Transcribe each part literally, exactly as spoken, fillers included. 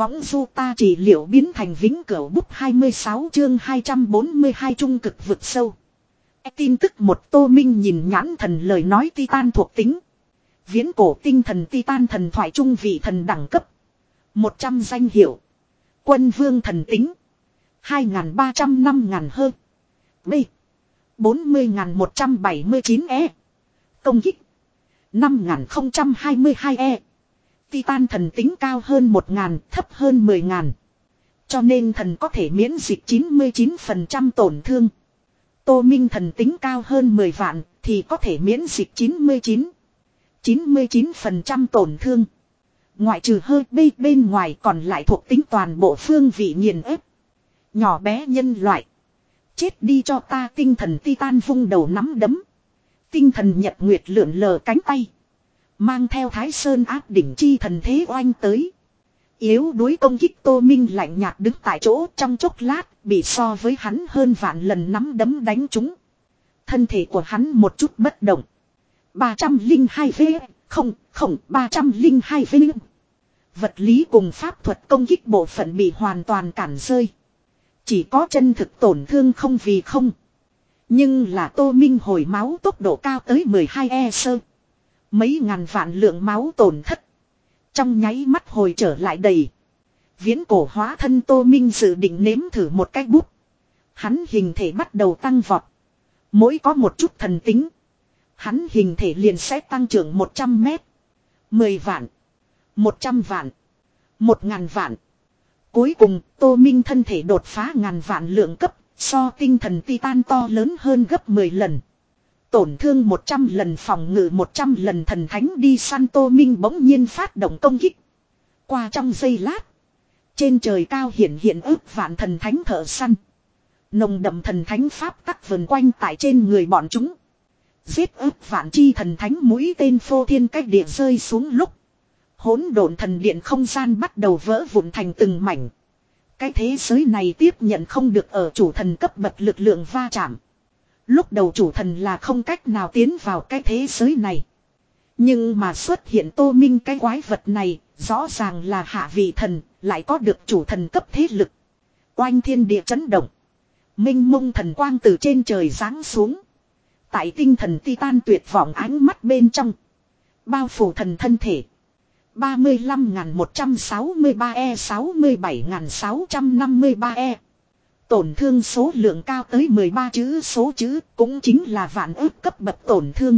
võng du ta trị liệu biến thành vĩnh cửu bút hai mươi sáu chương hai trăm bốn mươi hai trung cực vực sâu. E tin tức một Tô Minh nhìn nhãn thần lời nói Titan thuộc tính. Viễn cổ tinh thần Titan thần thoại trung vị thần đẳng cấp. một trăm danh hiệu. Quân vương thần tính. hai nghìn ba trăm năm ngàn hơn. B. bốn mươi nghìn một trăm bảy mươi chín E. Công kích. năm nghìn không trăm hai mươi hai E. Titan thần tính cao hơn một nghìn, thấp hơn mười nghìn. Cho nên thần có thể miễn dịch chín mươi chín phần trăm tổn thương. Tô Minh thần tính cao hơn mười vạn thì có thể miễn dịch chín mươi chín. chín mươi chín phần trăm tổn thương. Ngoại trừ hơi bê bên ngoài còn lại thuộc tính toàn bộ phương vị nghiền ép. Nhỏ bé nhân loại. Chết đi cho ta tinh thần Titan vung đầu nắm đấm. Tinh thần nhật nguyệt lượn lờ cánh tay. Mang theo Thái Sơn áp đỉnh chi thần thế oanh tới. Yếu đuối công kích Tô Minh lạnh nhạt đứng tại chỗ trong chốc lát bị so với hắn hơn vạn lần nắm đấm đánh trúng. Thân thể của hắn một chút bất động. ba trăm lẻ hai V, không, không, ba trăm lẻ hai V. Vật lý cùng pháp thuật công kích bộ phận bị hoàn toàn cản rơi. Chỉ có chân thực tổn thương không vì không. Nhưng là Tô Minh hồi máu tốc độ cao tới mười hai E sơ. Mấy ngàn vạn lượng máu tổn thất. Trong nháy mắt hồi trở lại đầy. Viễn cổ hóa thân Tô Minh dự định nếm thử một cái bút. Hắn hình thể bắt đầu tăng vọt. Mỗi có một chút thần tính. Hắn hình thể liền sẽ tăng trưởng một trăm mét. mười vạn. một trăm vạn. một ngàn vạn. Cuối cùng Tô Minh thân thể đột phá ngàn vạn lượng cấp. So tinh thần Titan to lớn hơn gấp mười lần. Tổn thương một trăm lần phòng ngự một trăm lần thần thánh đi săn Tô Minh bỗng nhiên phát động công kích. Qua trong giây lát. Trên trời cao hiện hiện ước vạn thần thánh thợ săn. Nồng đậm thần thánh pháp tắc vần quanh tại trên người bọn chúng. Giết ước vạn chi thần thánh mũi tên phô thiên cách địa rơi xuống lúc. Hỗn độn thần điện không gian bắt đầu vỡ vụn thành từng mảnh. Cái thế giới này tiếp nhận không được ở chủ thần cấp bậc lực lượng va chạm. Lúc đầu chủ thần là không cách nào tiến vào cái thế giới này. Nhưng mà xuất hiện Tô Minh cái quái vật này, rõ ràng là hạ vị thần, lại có được chủ thần cấp thế lực. Oanh thiên địa chấn động. Minh mông thần quang từ trên trời giáng xuống. Tại tinh thần Titan tuyệt vọng ánh mắt bên trong. Bao phủ thần thân thể. ba mươi lăm nghìn một trăm sáu mươi ba E sáu mươi bảy nghìn sáu trăm năm mươi ba E. Tổn thương số lượng cao tới mười ba chữ số chữ cũng chính là vạn ước cấp bậc tổn thương.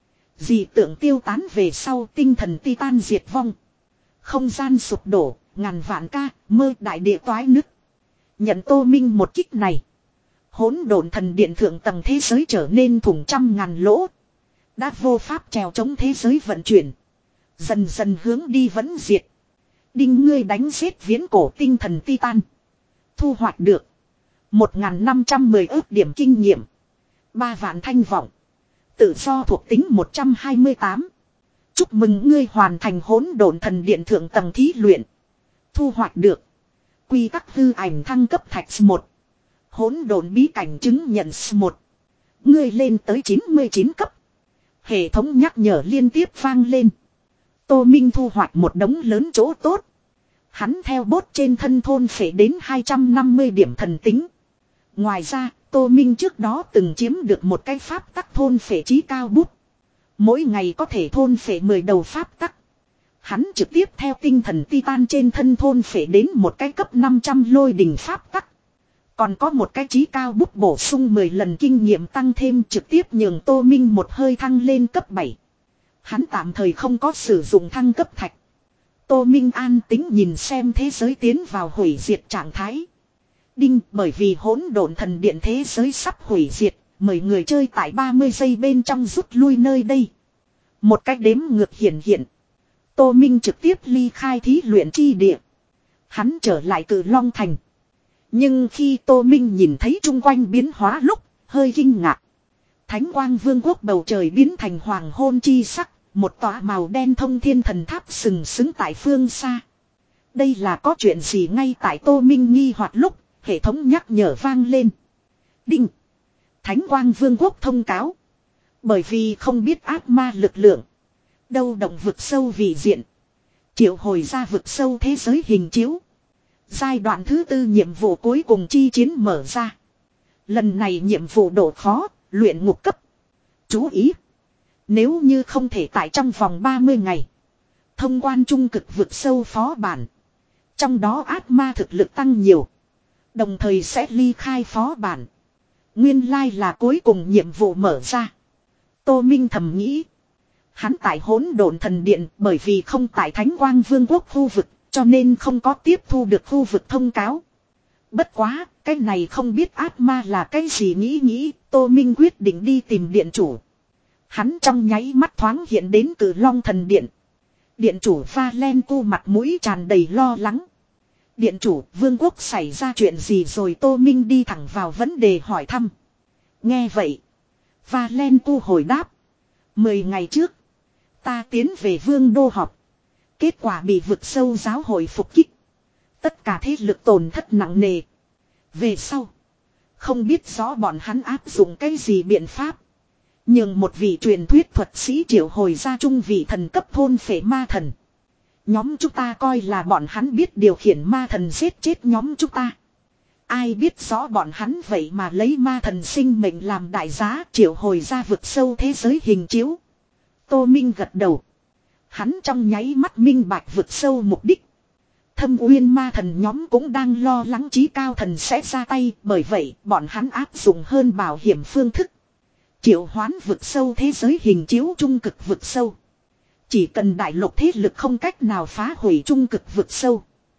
Dị tượng tiêu tán về sau tinh thần Titan diệt vong. Không gian sụp đổ, ngàn vạn ca, mơ đại địa toái nứt. Nhận Tô Minh một kích này. Hỗn độn thần điện thượng tầng thế giới trở nên thủng trăm ngàn lỗ. Đã vô pháp trèo chống thế giới vận chuyển. Dần dần hướng đi vẫn diệt. Đinh ngươi đánh giết viễn cổ tinh thần Titan. Thu hoạch được. một nghìn năm trăm mười ước điểm kinh nghiệm. ba vạn thanh vọng. Tự do thuộc tính một trăm hai mươi tám. Chúc mừng ngươi hoàn thành hỗn độn thần điện thượng tầng thí luyện. Thu hoạch được. Quy tắc hư ảnh thăng cấp thạch một. Hỗn độn bí cảnh chứng nhận một. Ngươi lên tới chín mươi chín cấp. Hệ thống nhắc nhở liên tiếp vang lên. Tô Minh thu hoạch một đống lớn chỗ tốt. Hắn theo bốt trên thân thôn phệ đến hai trăm năm mươi điểm thần tính. Ngoài ra, Tô Minh trước đó từng chiếm được một cái pháp tắc thôn phệ trí cao bút. Mỗi ngày có thể thôn phệ mười đầu pháp tắc. Hắn trực tiếp theo tinh thần Titan trên thân thôn phệ đến một cái cấp năm trăm lôi đỉnh pháp tắc. Còn có một cái trí cao bút bổ sung mười lần kinh nghiệm tăng thêm trực tiếp nhường Tô Minh một hơi thăng lên cấp bảy. Hắn tạm thời không có sử dụng thăng cấp thạch. Tô Minh an tính nhìn xem thế giới tiến vào hủy diệt trạng thái. Đinh, bởi vì hỗn độn thần điện thế giới sắp hủy diệt, mời người chơi tại ba mươi giây bên trong rút lui nơi đây. Một cách đếm ngược hiện hiện. Tô Minh trực tiếp ly khai thí luyện chi địa. Hắn trở lại Cự Long Thành. Nhưng khi Tô Minh nhìn thấy chung quanh biến hóa lúc, hơi kinh ngạc. Thánh quang vương quốc bầu trời biến thành hoàng hôn chi sắc, một tòa màu đen thông thiên thần tháp sừng sững tại phương xa. Đây là có chuyện gì ngay tại Tô Minh nghi hoặc lúc, hệ thống nhắc nhở vang lên. Đinh. Thánh quang vương quốc thông cáo. Bởi vì không biết ác ma lực lượng. Đâu động vực sâu vì diện. Triệu hồi ra vực sâu thế giới hình chiếu. Giai đoạn thứ tư nhiệm vụ cuối cùng chi chiến mở ra. Lần này nhiệm vụ độ khó, luyện ngục cấp. Chú ý. Nếu như không thể tại trong vòng ba mươi ngày. Thông quan trung cực vực sâu phó bản. Trong đó ác ma thực lực tăng nhiều. Đồng thời sẽ ly khai phó bản. Nguyên lai là cuối cùng nhiệm vụ mở ra. Tô Minh thầm nghĩ. Hắn tại hỗn độn thần điện bởi vì không tại Thánh Quang Vương quốc khu vực. Cho nên không có tiếp thu được khu vực thông cáo. Bất quá, cái này không biết ác ma là cái gì nghĩ nghĩ. Tô Minh quyết định đi tìm điện chủ. Hắn trong nháy mắt thoáng hiện đến Cử Long thần điện. Điện chủ Valentu mặt mũi tràn đầy lo lắng. Điện chủ, vương quốc xảy ra chuyện gì rồi? Tô Minh đi thẳng vào vấn đề hỏi thăm. Nghe vậy, Valentu hồi đáp. Mười ngày trước, ta tiến về vương đô họp. Kết quả bị vực sâu giáo hội phục kích. Tất cả thế lực tổn thất nặng nề. Về sau, không biết rõ bọn hắn áp dụng cái gì biện pháp. Nhưng một vị truyền thuyết thuật sĩ triệu hồi ra trung vị thần cấp thôn phệ ma thần. Nhóm chúng ta coi là bọn hắn biết điều khiển ma thần giết chết nhóm chúng ta. Ai biết rõ bọn hắn vậy mà lấy ma thần sinh mệnh làm đại giá triệu hồi ra vực sâu thế giới hình chiếu. Tô Minh gật đầu. Hắn trong nháy mắt minh bạch vực sâu mục đích. Thâm uyên ma thần nhóm cũng đang lo lắng chí cao thần sẽ ra tay. Bởi vậy bọn hắn áp dụng hơn bảo hiểm phương thức. Triệu hoán vực sâu thế giới hình chiếu trung cực vực sâu. Chỉ cần đại lục thế lực không cách nào phá hủy trung cực vực sâu.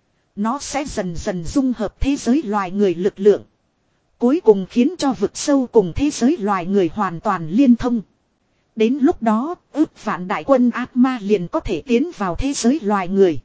Nó sẽ dần dần dung hợp thế giới loài người lực lượng. Cuối cùng khiến cho vực sâu cùng thế giới loài người hoàn toàn liên thông. Đến lúc đó, ước vạn đại quân ác ma liền có thể tiến vào thế giới loài người.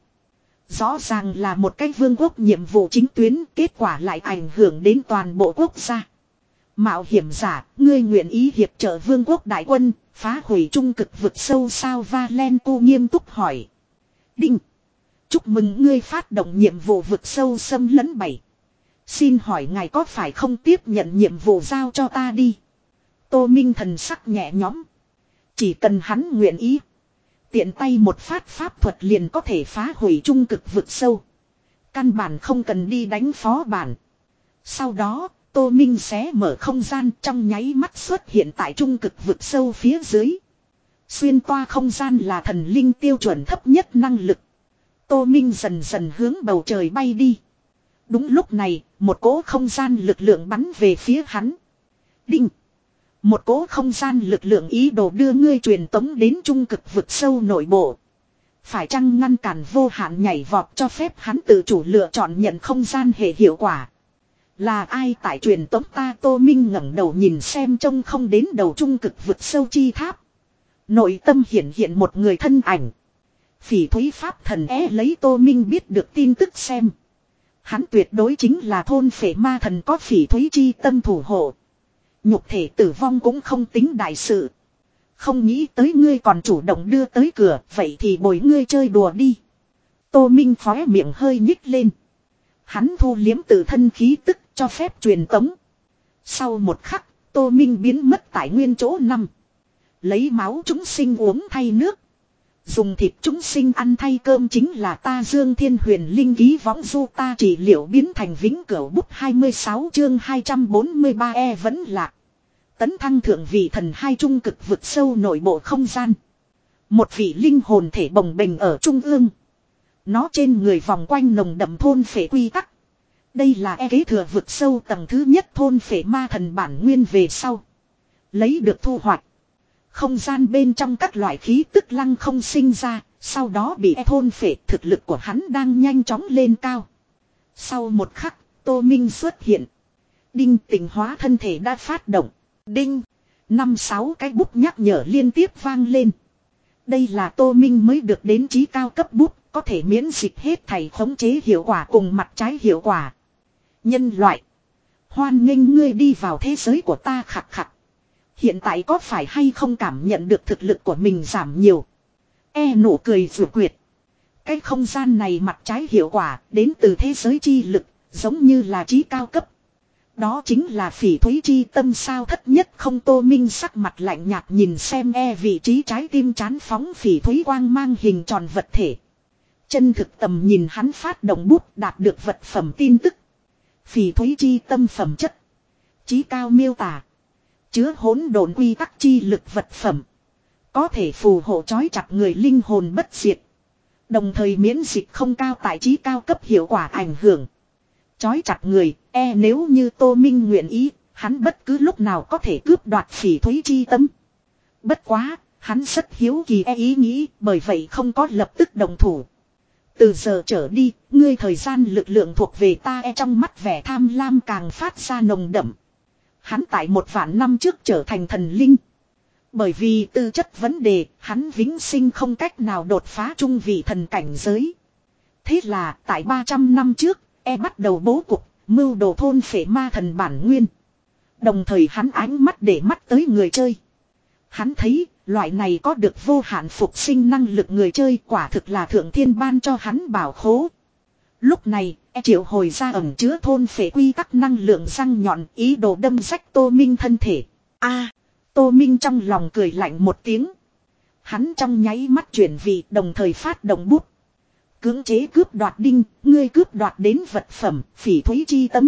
Rõ ràng là một cái vương quốc nhiệm vụ chính tuyến, kết quả lại ảnh hưởng đến toàn bộ quốc gia. Mạo hiểm giả, ngươi nguyện ý hiệp trợ vương quốc đại quân, phá hủy trung cực vực sâu sao? Valentu nghiêm túc hỏi. Đinh. Chúc mừng ngươi phát động nhiệm vụ vực sâu xâm lấn bảy. Xin hỏi ngài có phải không tiếp nhận nhiệm vụ giao cho ta đi? Tô Minh thần sắc nhẹ nhõm. Chỉ cần hắn nguyện ý. Tiện tay một phát pháp thuật liền có thể phá hủy trung cực vực sâu. Căn bản không cần đi đánh phó bản. Sau đó, Tô Minh xé mở không gian trong nháy mắt xuất hiện tại trung cực vực sâu phía dưới. Xuyên toa không gian là thần linh tiêu chuẩn thấp nhất năng lực. Tô Minh dần dần hướng bầu trời bay đi. Đúng lúc này, một cỗ không gian lực lượng bắn về phía hắn. Đinh! Một cỗ không gian lực lượng ý đồ đưa ngươi truyền tống đến trung cực vực sâu nội bộ. Phải chăng ngăn cản vô hạn nhảy vọt cho phép hắn tự chủ lựa chọn nhận không gian hệ hiệu quả? Là ai tại truyền tống ta? Tô Minh ngẩng đầu nhìn xem trông không đến đầu trung cực vực sâu chi tháp. Nội tâm hiển hiện một người thân ảnh. Phỉ thúy pháp thần é lấy Tô Minh biết được tin tức xem. Hắn tuyệt đối chính là thôn phệ ma thần có phỉ thúy chi tâm thủ hộ. Nhục thể tử vong cũng không tính đại sự. Không nghĩ tới ngươi còn chủ động đưa tới cửa, vậy thì bồi ngươi chơi đùa đi. Tô Minh khóe miệng hơi nhích lên. Hắn thu liếm tự thân khí tức cho phép truyền tống. Sau một khắc, Tô Minh biến mất tại nguyên chỗ năm. Lấy máu chúng sinh uống thay nước. Dùng thịt chúng sinh ăn thay cơm chính là ta Dương Thiên Huyền Linh ký võng du ta trị liệu biến thành vĩnh cửu bút hai mươi sáu chương hai trăm bốn mươi ba e vẫn lạc. Tấn thăng thượng vị thần hai trung cực vực sâu nội bộ không gian. Một vị linh hồn thể bồng bềnh ở trung ương. Nó trên người vòng quanh nồng đậm thôn phệ quy tắc. Đây là e kế thừa vực sâu tầng thứ nhất thôn phệ ma thần bản nguyên về sau. Lấy được thu hoạch. Không gian bên trong các loại khí tức lăng không sinh ra, sau đó bị e thôn phệ, thực lực của hắn đang nhanh chóng lên cao. Sau một khắc, Tô Minh xuất hiện. Đinh tình hóa thân thể đã phát động. Đinh, năm sáu cái bút nhắc nhở liên tiếp vang lên. Đây là Tô Minh mới được đến trí cao cấp bút, có thể miễn dịch hết thảy khống chế hiệu quả cùng mặt trái hiệu quả. Nhân loại, hoan nghênh ngươi đi vào thế giới của ta khặt khặt. Hiện tại có phải hay không cảm nhận được thực lực của mình giảm nhiều? E nụ cười rủ quyệt. Cái không gian này mặt trái hiệu quả đến từ thế giới chi lực, giống như là trí cao cấp. Đó chính là phỉ thúy chi tâm sao? Thất nhất không? Tô Minh sắc mặt lạnh nhạt nhìn xem e vị trí trái tim chán phóng phỉ thúy quang mang hình tròn vật thể. Chân thực tầm nhìn hắn phát động bút đạt được vật phẩm tin tức. Phỉ thúy chi tâm phẩm chất. Chí cao miêu tả. Chứa hỗn độn quy tắc chi lực vật phẩm. Có thể phù hộ trói chặt người linh hồn bất diệt. Đồng thời miễn dịch không cao tại chí cao cấp hiệu quả ảnh hưởng. Trói chặt người, e nếu như Tô Minh nguyện ý, hắn bất cứ lúc nào có thể cướp đoạt phỉ thúy chi tâm. Bất quá, hắn rất hiếu kỳ e ý nghĩ, bởi vậy không có lập tức đồng thủ. Từ giờ trở đi, ngươi thời gian lực lượng thuộc về ta e trong mắt vẻ tham lam càng phát ra nồng đậm. Hắn tại một vạn năm trước trở thành thần linh. Bởi vì tư chất vấn đề, hắn vĩnh sinh không cách nào đột phá trung vị thần cảnh giới. Thế là, tại ba trăm năm trước, e bắt đầu bố cục, mưu đồ thôn phệ ma thần bản nguyên. Đồng thời hắn ánh mắt để mắt tới người chơi. Hắn thấy, loại này có được vô hạn phục sinh năng lực người chơi quả thực là thượng thiên ban cho hắn bảo khố. Lúc này, e triệu hồi ra ẩn chứa thôn phệ quy tắc năng lượng răng nhọn ý đồ đâm rách Tô Minh thân thể. A, Tô Minh trong lòng cười lạnh một tiếng. Hắn trong nháy mắt chuyển vị đồng thời phát động bút. Cưỡng chế cướp đoạt đinh, ngươi cướp đoạt đến vật phẩm, phỉ thúy chi tâm.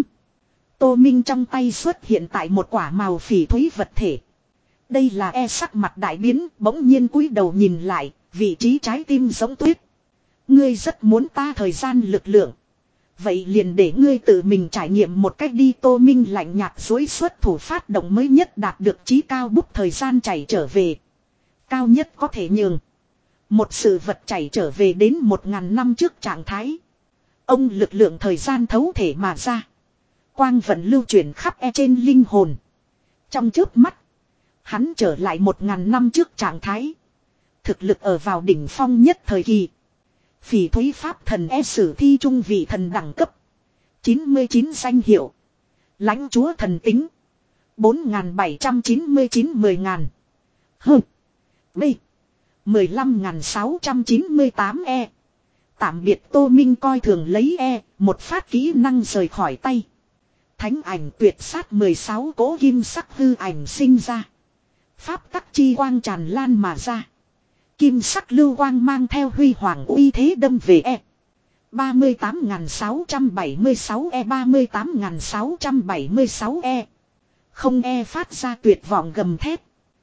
Tô Minh trong tay xuất hiện tại một quả màu phỉ thúy vật thể. Đây là e sắc mặt đại biến, bỗng nhiên cúi đầu nhìn lại, vị trí trái tim giống tuyết. Ngươi rất muốn ta thời gian lực lượng. Vậy liền để ngươi tự mình trải nghiệm một cách đi. Tô Minh lạnh nhạt dối xuất thủ phát động mới nhất đạt được chí cao bút thời gian chảy trở về. Cao nhất có thể nhường. Một sự vật chảy trở về đến một ngàn năm trước trạng thái. Ông lực lượng thời gian thấu thể mà ra. Quang vận lưu chuyển khắp e trên linh hồn. Trong chớp mắt. Hắn trở lại một ngàn năm trước trạng thái. Thực lực ở vào đỉnh phong nhất thời kỳ. Phỉ thúy pháp thần e sử thi trung vị thần đẳng cấp. chín mươi chín danh hiệu. Lãnh chúa thần tính. bốn nghìn bảy trăm chín mươi chín mười ngàn. Hơ. B. mười lăm nghìn sáu trăm chín mươi tám E. Tạm biệt. Tô Minh coi thường lấy E. Một phát kỹ năng rời khỏi tay. Thánh ảnh tuyệt sát mười sáu cỗ kim sắc hư ảnh sinh ra. Pháp tắc chi quang tràn lan mà ra. Kim sắc lưu quang mang theo huy hoàng uy thế đâm về E. ba mươi tám nghìn sáu trăm bảy mươi sáu E. ba mươi tám nghìn sáu trăm bảy mươi sáu E. Không E phát ra tuyệt vọng gầm thét.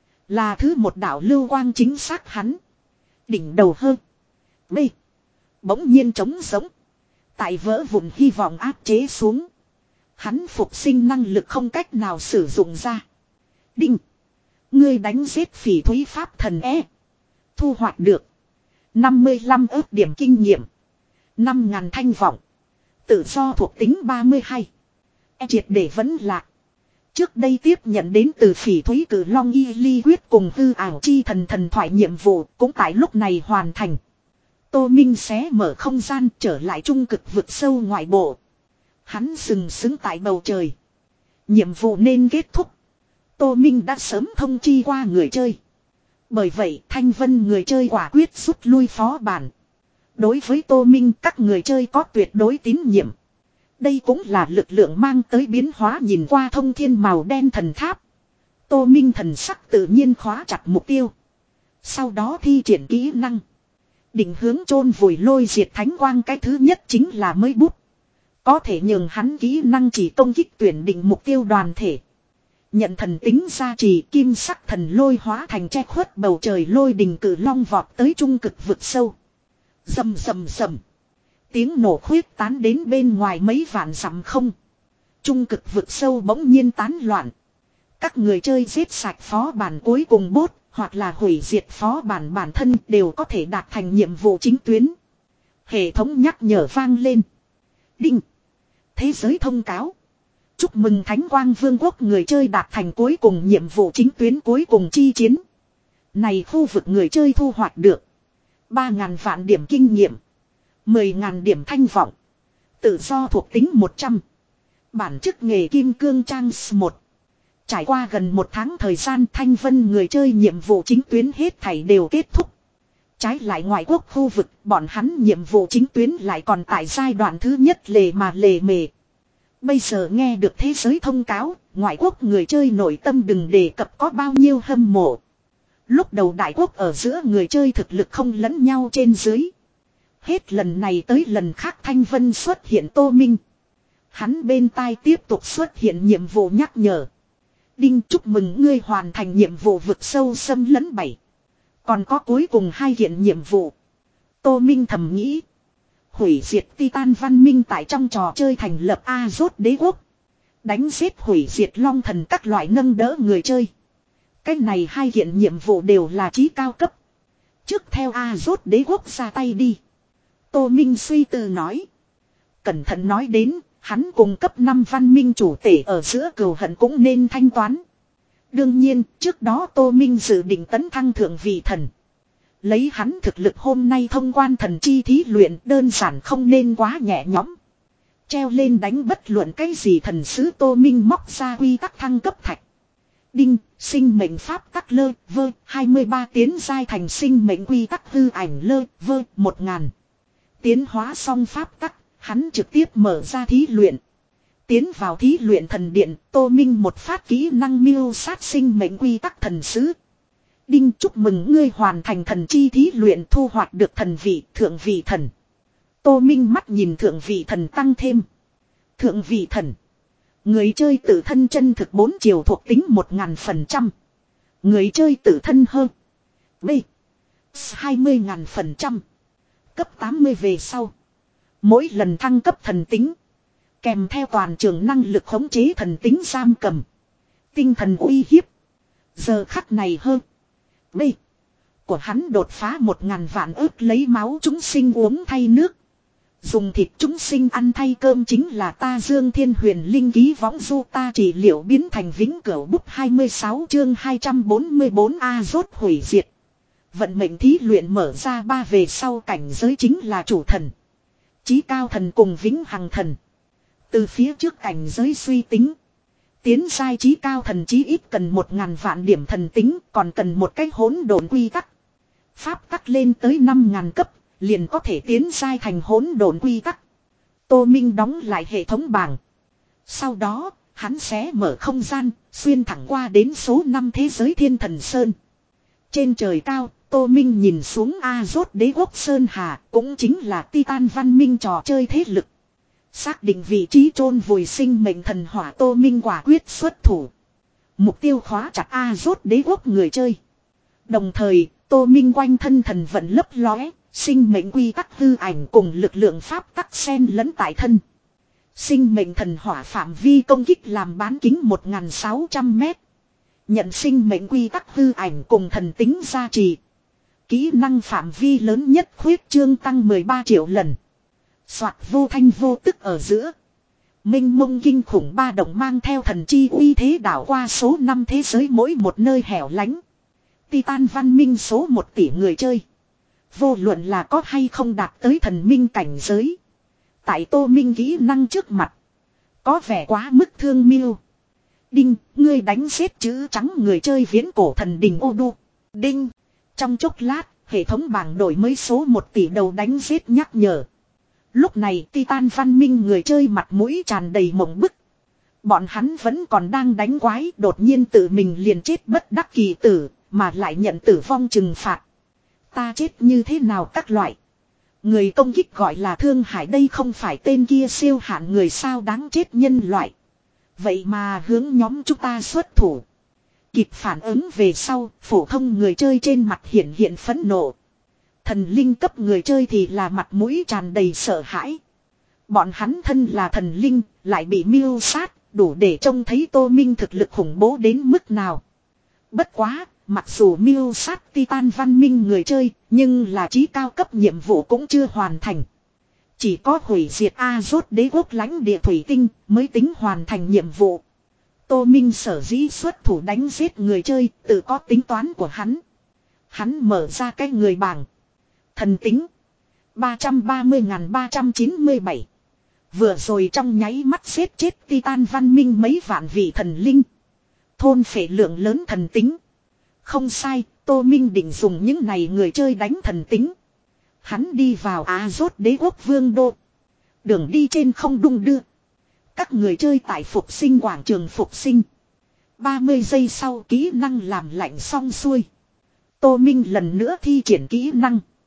Là thứ một đạo lưu quang chính xác hắn. Đỉnh đầu hơn. B. Bỗng nhiên trống giống. Tại vỡ vụn hy vọng áp chế xuống. Hắn phục sinh năng lực không cách nào sử dụng ra. Đinh. Ngươi đánh giết phỉ thúy pháp thần E. Thu hoạch được. năm mươi lăm ước điểm kinh nghiệm. năm ngàn thanh vọng. Tự do thuộc tính ba mươi hai. E triệt để vẫn lạc. Trước đây tiếp nhận đến từ phỉ thúy cử long y ly quyết cùng hư ảo chi thần thần thoại nhiệm vụ cũng tại lúc này hoàn thành. Tô Minh xé mở không gian trở lại trung cực vực sâu ngoại bộ. Hắn sừng sững tại bầu trời. Nhiệm vụ nên kết thúc. Tô Minh đã sớm thông chi qua người chơi. Bởi vậy Thanh Vân người chơi quả quyết rút lui phó bản. Đối với Tô Minh các người chơi có tuyệt đối tín nhiệm. Đây cũng là lực lượng mang tới biến hóa nhìn qua thông thiên màu đen thần tháp. Tô Minh thần sắc tự nhiên khóa chặt mục tiêu. Sau đó thi triển kỹ năng. Định hướng chôn vùi lôi diệt thánh quang cái thứ nhất chính là mới bút. Có thể nhường hắn kỹ năng chỉ công kích tuyển định mục tiêu đoàn thể. Nhận thần tính gia trì kim sắc thần lôi hóa thành che khuất bầu trời lôi đình cử long vọt tới trung cực vực sâu. Rầm rầm rầm. Tiếng nổ khuyết tán đến bên ngoài mấy vạn dặm không. Trung cực vực sâu bỗng nhiên tán loạn. Các người chơi giết sạch phó bản cuối cùng bốt hoặc là hủy diệt phó bản bản thân đều có thể đạt thành nhiệm vụ chính tuyến. Hệ thống nhắc nhở vang lên. Đinh. Thế giới thông cáo. Chúc mừng Thánh Quang Vương quốc người chơi đạt thành cuối cùng nhiệm vụ chính tuyến cuối cùng chi chiến. Này khu vực người chơi thu hoạch được. ba ngàn vạn điểm kinh nghiệm. mười ngàn điểm thanh vọng. Tự do thuộc tính một trăm. Bản chức nghề kim cương trang một. Trải qua gần một tháng thời gian Thanh Vân người chơi nhiệm vụ chính tuyến hết thảy đều kết thúc. Trái lại ngoại quốc khu vực bọn hắn nhiệm vụ chính tuyến lại còn tại giai đoạn thứ nhất lề mà lề mề. Bây giờ nghe được thế giới thông cáo, ngoại quốc người chơi nội tâm đừng đề cập có bao nhiêu hâm mộ. Lúc đầu đại quốc ở giữa người chơi thực lực không lẫn nhau trên dưới. Hết lần này tới lần khác thanh vân xuất hiện Tô Minh. Hắn bên tai tiếp tục xuất hiện nhiệm vụ nhắc nhở. Đinh, chúc mừng ngươi hoàn thành nhiệm vụ vực sâu xâm lấn bảy. Còn có cuối cùng hai kiện nhiệm vụ. Tô Minh thầm nghĩ. Hủy diệt Titan văn minh tại trong trò chơi thành lập Azoth đế quốc. Đánh giết hủy diệt long thần các loại nâng đỡ người chơi. Cái này hai kiện nhiệm vụ đều là trí cao cấp. Trước theo Azoth đế quốc ra tay đi. Tô Minh suy tư nói. Cẩn thận nói đến, hắn cùng cấp năm văn minh chủ tể ở giữa cừu hận cũng nên thanh toán. Đương nhiên, trước đó Tô Minh dự định tấn thăng thượng vị thần. Lấy hắn thực lực hôm nay thông quan thần chi thí luyện đơn giản không nên quá nhẹ nhõm. Treo lên đánh bất luận cái gì thần sứ Tô Minh móc ra quy tắc thăng cấp thạch. Đinh, sinh mệnh pháp tắc lơ, vơ, hai mươi ba tiến giai thành sinh mệnh quy tắc hư ảnh lơ, vơ, một ngàn. Tiến hóa xong pháp tắc, hắn trực tiếp mở ra thí luyện. Tiến vào thí luyện thần điện, Tô Minh một phát kỹ năng miêu sát sinh mệnh quy tắc thần sứ. Đinh, chúc mừng ngươi hoàn thành thần chi thí luyện thu hoạch được thần vị, thượng vị thần. Tô Minh mắt nhìn thượng vị thần tăng thêm. Thượng vị thần. Người chơi tự thân chân thực bốn chiều thuộc tính một ngàn phần trăm. Người chơi tự thân hơn. B. hai mươi ngàn phần trăm. Cấp tám mươi về sau. Mỗi lần thăng cấp thần tính. Kèm theo toàn trường năng lực khống chế thần tính giam cầm. Tinh thần uy hiếp. Giờ khắc này hơn. B. Của hắn đột phá một ngàn vạn ước lấy máu chúng sinh uống thay nước. Dùng thịt chúng sinh ăn thay cơm chính là ta Dương Thiên Huyền Linh ký võng du ta trị liệu biến thành vĩnh cửu bút hai mươi sáu chương hai trăm bốn mươi bốn Azoth hủy diệt. Vận mệnh thí luyện mở ra ba về sau cảnh giới chính là chủ thần. Chí cao thần cùng vĩnh hằng thần. Từ phía trước cảnh giới suy tính. Tiến giai chí cao thần chí ít cần một ngàn vạn điểm thần tính còn cần một cái hỗn độn quy tắc. Pháp tắc lên tới năm ngàn cấp. Liền có thể tiến giai thành hỗn độn quy tắc. Tô Minh đóng lại hệ thống bảng. Sau đó, hắn sẽ mở không gian, xuyên thẳng qua đến số năm thế giới Thiên Thần Sơn. Trên trời cao, Tô Minh nhìn xuống Azoth đế quốc Sơn Hà, cũng chính là Titan văn minh trò chơi thế lực. Xác định vị trí chôn vùi sinh mệnh thần hỏa Tô Minh quả quyết xuất thủ. Mục tiêu khóa chặt Azoth đế quốc người chơi. Đồng thời, Tô Minh quanh thân thần vận lấp lóe. Sinh mệnh quy tắc hư ảnh cùng lực lượng pháp tắc xen lẫn tại thân. Sinh mệnh thần hỏa phạm vi công kích làm bán kính một nghìn sáu trăm mét. Nhận sinh mệnh quy tắc hư ảnh cùng thần tính gia trì. Kỹ năng phạm vi lớn nhất khuyết trương tăng mười ba triệu lần. Soạt vô thanh vô tức ở giữa. Minh mông kinh khủng ba động mang theo thần chi uy thế đảo qua số năm thế giới mỗi một nơi hẻo lánh. Titan văn minh số một tỷ người chơi. Vô luận là có hay không đạt tới thần minh cảnh giới. Tại Tô Minh kỹ năng trước mặt. Có vẻ quá mức thương miêu. Đinh, ngươi đánh xếp chữ trắng người chơi viễn cổ thần đình ô đu. Đinh, trong chốc lát, hệ thống bảng đổi mới số một tỷ đầu đánh xếp nhắc nhở. Lúc này Titan văn minh người chơi mặt mũi tràn đầy mộng bức. Bọn hắn vẫn còn đang đánh quái, đột nhiên tự mình liền chết bất đắc kỳ tử, mà lại nhận tử vong trừng phạt. Ta chết như thế nào các loại. Người công kích gọi là Thương Hải đây không phải tên kia siêu hạn người sao đáng chết nhân loại. Vậy mà hướng nhóm chúng ta xuất thủ. Kịp phản ứng về sau, phổ thông người chơi trên mặt hiện hiện phẫn nộ. Thần linh cấp người chơi thì là mặt mũi tràn đầy sợ hãi. Bọn hắn thân là thần linh, lại bị mưu sát, đủ để trông thấy Tô Minh thực lực khủng bố đến mức nào. Bất quá, mặc dù mưu sát Titan văn minh người chơi, nhưng là chí cao cấp nhiệm vụ cũng chưa hoàn thành. Chỉ có hủy diệt Azoth đế quốc lãnh địa thủy tinh mới tính hoàn thành nhiệm vụ. Tô Minh sở dĩ xuất thủ đánh giết người chơi, tự có tính toán của hắn. Hắn mở ra cái người bảng. Thần tính ba trăm ba mươi nghìn ba trăm chín mươi bảy. Vừa rồi trong nháy mắt giết chết Titan văn minh mấy vạn vị thần linh. Thôn phệ lượng lớn thần tính. Không sai, Tô Minh định dùng những này người chơi đánh thần tính. Hắn đi vào Azoth đế quốc vương đô. Đường đi trên không đung đưa. Các người chơi tại phục sinh quảng trường phục sinh. ba mươi giây sau kỹ năng làm lạnh xong xuôi. Tô Minh lần nữa thi triển kỹ năng.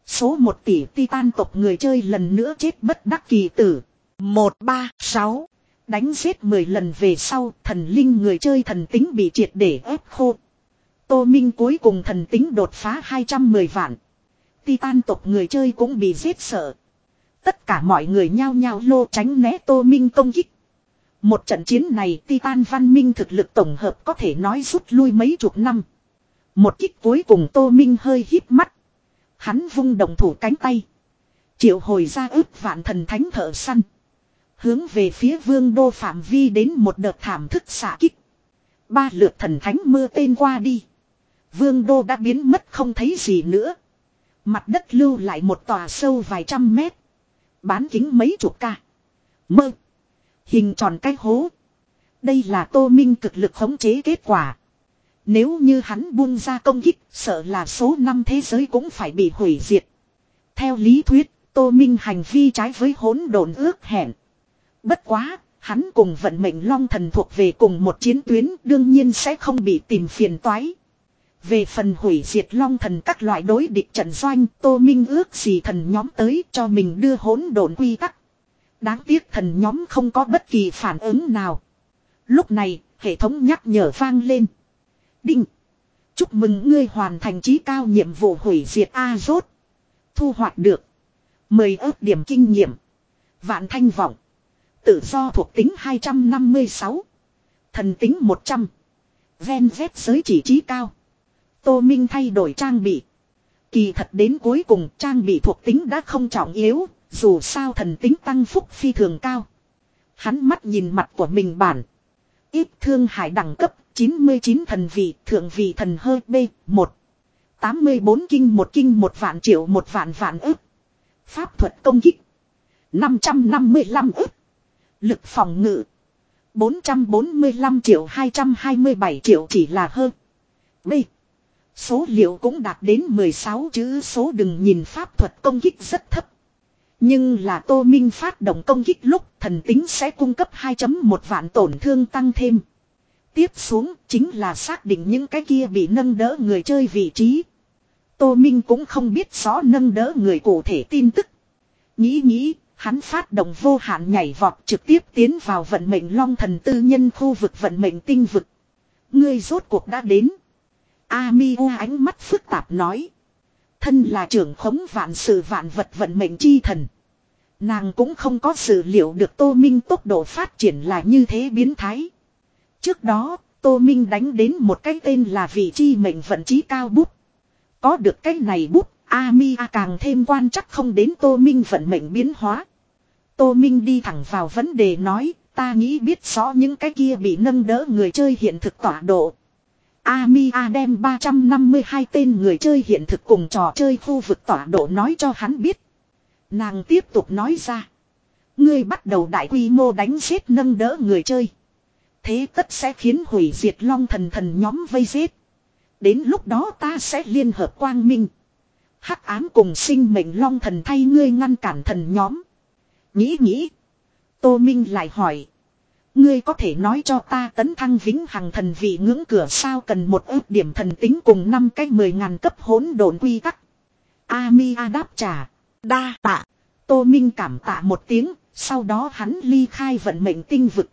Số một tỷ Titan tộc người chơi lần nữa chết bất đắc kỳ tử. Một ba sáu. Đánh giết mười lần về sau, thần linh người chơi thần tính bị triệt để ép khô. Tô Minh cuối cùng thần tính đột phá hai trăm mười vạn. Titan tộc người chơi cũng bị giết sợ. Tất cả mọi người nhao nhao lô tránh né Tô Minh công kích. Một trận chiến này Titan văn minh thực lực tổng hợp có thể nói rút lui mấy chục năm. Một kích cuối cùng Tô Minh hơi híp mắt. Hắn vung động thủ cánh tay. Triệu hồi ra ước vạn thần thánh thợ săn. Hướng về phía vương đô phạm vi đến một đợt thảm thức xạ kích. Ba lượt thần thánh mưa tên qua đi. Vương đô đã biến mất không thấy gì nữa. Mặt đất lưu lại một tòa sâu vài trăm mét. Bán kính mấy chục ca. Mơ. Hình tròn cái hố. Đây là Tô Minh cực lực khống chế kết quả. Nếu như hắn buông ra công kích, sợ là số năm thế giới cũng phải bị hủy diệt. Theo lý thuyết, Tô Minh hành vi trái với hỗn độn ước hẹn. Bất quá, hắn cùng vận mệnh long thần thuộc về cùng một chiến tuyến, đương nhiên sẽ không bị tìm phiền toái. Về phần hủy diệt long thần các loại đối địch trận doanh, Tô Minh ước gì thần nhóm tới cho mình đưa hỗn độn quy tắc. Đáng tiếc thần nhóm không có bất kỳ phản ứng nào. Lúc này, hệ thống nhắc nhở vang lên. Đinh. Chúc mừng ngươi hoàn thành chí cao nhiệm vụ hủy diệt A-Rốt. Thu hoạch được. mười ước điểm kinh nghiệm. Vạn thanh vọng. Tự do thuộc tính hai trăm năm mươi sáu. Thần tính một trăm. Ven vét giới chỉ chí cao. Tô Minh thay đổi trang bị. Kỳ thật đến cuối cùng trang bị thuộc tính đã không trọng yếu. Dù sao thần tính tăng phúc phi thường cao. Hắn mắt nhìn mặt của mình bản. Ít thương hải đẳng cấp chín mươi chín thần vị thượng vị thần hơi B một. tám mươi bốn kinh một kinh một vạn triệu một vạn vạn ức. Pháp thuật công kích. năm trăm năm mươi lăm ức. Lực phòng ngự. bốn trăm bốn mươi lăm triệu hai trăm hai mươi bảy triệu chỉ là hơn. B. Số liệu cũng đạt đến mười sáu chữ số đừng nhìn pháp thuật công kích rất thấp. Nhưng là Tô Minh phát động công kích lúc thần tính sẽ cung cấp hai chấm một vạn tổn thương tăng thêm. Tiếp xuống chính là xác định những cái kia bị nâng đỡ người chơi vị trí. Tô Minh cũng không biết rõ nâng đỡ người cụ thể tin tức. Nghĩ nghĩ, hắn phát động vô hạn nhảy vọt trực tiếp tiến vào vận mệnh long thần tư nhân khu vực vận mệnh tinh vực. Ngươi rốt cuộc đã đến. Amiu ánh mắt phức tạp nói. Thân là trưởng khống vạn sự vạn vật vận mệnh chi thần. Nàng cũng không có dự liệu được Tô Minh tốc độ phát triển là như thế biến thái. Trước đó, Tô Minh đánh đến một cái tên là vị chi mệnh vận chí cao bút. Có được cái này bút, Amia càng thêm quan chắc không đến Tô Minh vận mệnh biến hóa. Tô Minh đi thẳng vào vấn đề nói, ta nghĩ biết rõ những cái kia bị nâng đỡ người chơi hiện thực tọa độ. Amia đem ba trăm năm mươi hai tên người chơi hiện thực cùng trò chơi khu vực tọa độ nói cho hắn biết. Nàng tiếp tục nói ra. Ngươi bắt đầu đại quy mô đánh giết nâng đỡ người chơi. Thế tất sẽ khiến hủy diệt long thần thần nhóm vây giết. Đến lúc đó ta sẽ liên hợp quang minh. Hắc ám cùng sinh mệnh long thần thay ngươi ngăn cản thần nhóm. Nghĩ nghĩ. Tô Minh lại hỏi. Ngươi có thể nói cho ta tấn thăng vĩnh hằng thần vị ngưỡng cửa sao cần một ước điểm thần tính cùng năm cái mười ngàn cấp hỗn độn quy tắc. Amia đáp trả. Đa tạ. Tô Minh cảm tạ một tiếng. Sau đó hắn ly khai vận mệnh tinh vực.